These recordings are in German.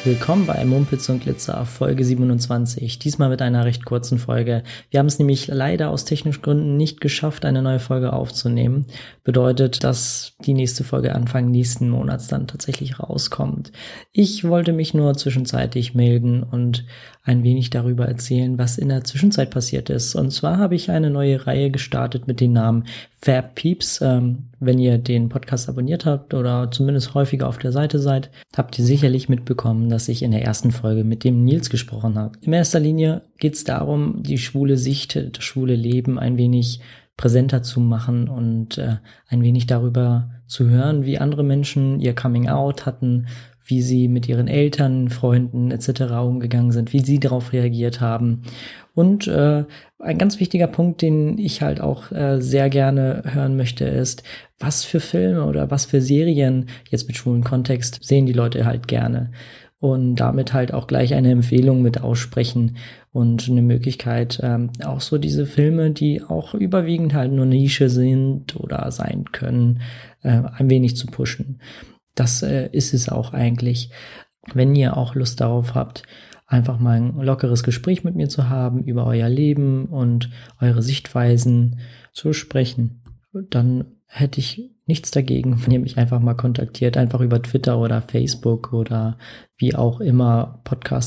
willkommen bei Mumpitz und Glitzer, Folge 27. Diesmal mit einer recht kurzen Folge. Wir haben es nämlich leider aus technischen Gründen nicht geschafft, eine neue Folge aufzunehmen. Bedeutet, dass die nächste Folge Anfang nächsten Monats dann tatsächlich rauskommt. Ich wollte mich nur zwischenzeitlich melden und ein wenig darüber erzählen, was in der Zwischenzeit passiert ist. Und zwar habe ich eine neue Reihe gestartet mit dem Namen Fab Peeps. Wenn ihr den Podcast abonniert habt oder zumindest häufiger auf der Seite seid, habt ihr sicherlich mitbekommen, dass ich in der ersten Folge mit dem Nils gesprochen habe. In erster Linie geht es darum, die schwule Sicht, das schwule Leben ein wenig präsenter zu machen und ein wenig darüber zu hören, wie andere Menschen ihr Coming-out hatten, wie sie mit ihren Eltern, Freunden etc. umgegangen sind, wie sie darauf reagiert haben. Und ein ganz wichtiger Punkt, den ich halt auch sehr gerne hören möchte, ist, was für Filme oder was für Serien jetzt mit schwulen Kontext sehen die Leute halt gerne. Und damit halt auch gleich eine Empfehlung mit aussprechen und eine Möglichkeit, auch so diese Filme, die auch überwiegend halt nur Nische sind oder sein können, ein wenig zu pushen. Das ist es auch eigentlich. Wenn ihr auch Lust darauf habt, einfach mal ein lockeres Gespräch mit mir zu haben, über euer Leben und eure Sichtweisen zu sprechen, dann hätte ich nichts dagegen, wenn ihr mich einfach mal kontaktiert, einfach über Twitter oder Facebook oder wie auch immer.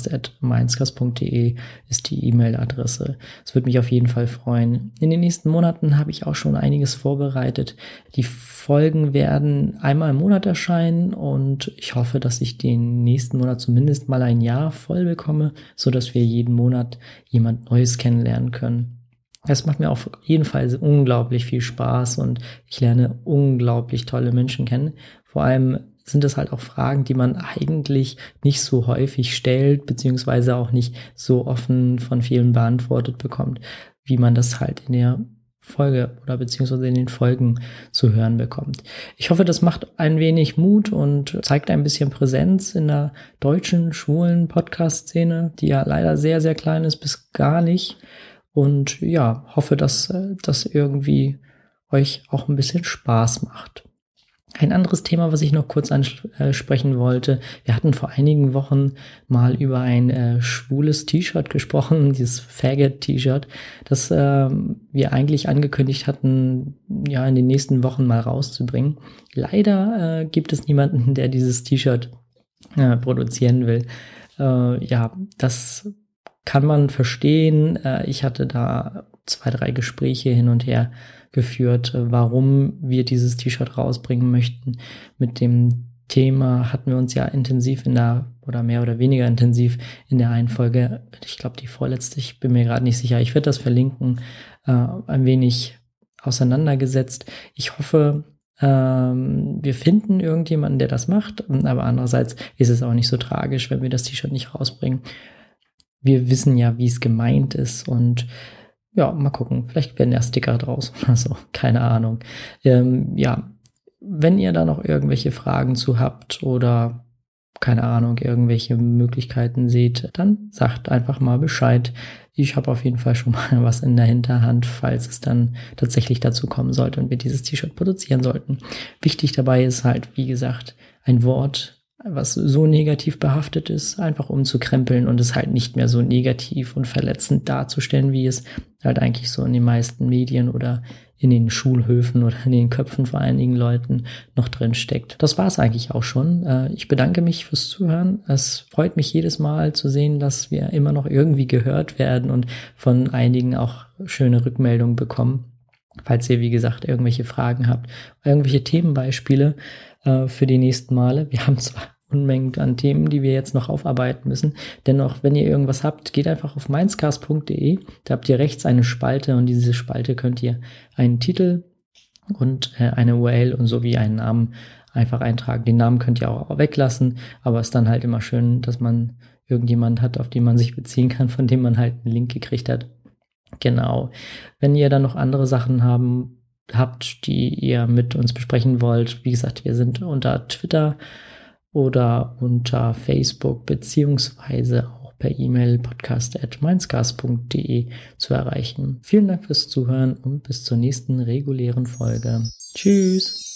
podcast@mindscast.de ist die E-Mail-Adresse. Es würde mich auf jeden Fall freuen. In den nächsten Monaten habe ich auch schon einiges vorbereitet. Die Folgen werden einmal im Monat erscheinen und ich hoffe, dass ich den nächsten Monat zumindest mal ein Jahr voll bekomme, sodass wir jeden Monat jemand Neues kennenlernen können. Es macht mir auf jeden Fall unglaublich viel Spaß und ich lerne unglaublich tolle Menschen kennen. Vor allem sind es halt auch Fragen, die man eigentlich nicht so häufig stellt, beziehungsweise auch nicht so offen von vielen beantwortet bekommt, wie man das halt in der Folge oder beziehungsweise in den Folgen zu hören bekommt. Ich hoffe, das macht ein wenig Mut und zeigt ein bisschen Präsenz in der deutschen schwulen Podcast-Szene, die ja leider sehr, sehr klein ist bis gar nicht. Und ja, hoffe, dass das irgendwie euch auch ein bisschen Spaß macht. Ein anderes Thema, was ich noch kurz ansprechen wollte. Wir hatten vor einigen Wochen mal über ein schwules T-Shirt gesprochen, dieses Faggot-T-Shirt, das wir eigentlich angekündigt hatten, ja, in den nächsten Wochen mal rauszubringen. Leider gibt es niemanden, der dieses T-Shirt produzieren will. Ja, das kann man verstehen. Ich hatte da 2, 3 Gespräche hin und her geführt, warum wir dieses T-Shirt rausbringen möchten. Mit dem Thema hatten wir uns ja intensiv oder mehr oder weniger intensiv in der einen Folge, ich glaube die vorletzte, ich bin mir gerade nicht sicher, ich werde das verlinken, ein wenig auseinandergesetzt. Ich hoffe, wir finden irgendjemanden, der das macht, aber andererseits ist es auch nicht so tragisch, wenn wir das T-Shirt nicht rausbringen. Wir wissen ja, wie es gemeint ist und ja, mal gucken, vielleicht werden ja Sticker draus, also keine Ahnung. Ja, wenn ihr da noch irgendwelche Fragen zu habt oder keine Ahnung, irgendwelche Möglichkeiten seht, dann sagt einfach mal Bescheid. Ich habe auf jeden Fall schon mal was in der Hinterhand, falls es dann tatsächlich dazu kommen sollte und wir dieses T-Shirt produzieren sollten. Wichtig dabei ist halt, wie gesagt, ein Wort, was so negativ behaftet ist, einfach umzukrempeln und es halt nicht mehr so negativ und verletzend darzustellen, wie es halt eigentlich so in den meisten Medien oder in den Schulhöfen oder in den Köpfen vor einigen Leuten noch drin steckt. Das war es eigentlich auch schon. Ich bedanke mich fürs Zuhören. Es freut mich jedes Mal zu sehen, dass wir immer noch irgendwie gehört werden und von einigen auch schöne Rückmeldungen bekommen. Falls ihr, wie gesagt, irgendwelche Fragen habt, irgendwelche Themenbeispiele für die nächsten Male. Wir haben zwar Unmengen an Themen, die wir jetzt noch aufarbeiten müssen. Dennoch, wenn ihr irgendwas habt, geht einfach auf mindscast.de. Da habt ihr rechts eine Spalte und diese Spalte könnt ihr einen Titel und eine URL und sowie einen Namen einfach eintragen. Den Namen könnt ihr auch weglassen, aber es ist dann halt immer schön, dass man irgendjemand hat, auf den man sich beziehen kann, von dem man halt einen Link gekriegt hat. Genau. Wenn ihr dann noch andere Sachen habt, die ihr mit uns besprechen wollt, wie gesagt, wir sind unter Twitter oder unter Facebook beziehungsweise auch per E-Mail podcast@mindscast.de zu erreichen. Vielen Dank fürs Zuhören und bis zur nächsten regulären Folge. Tschüss!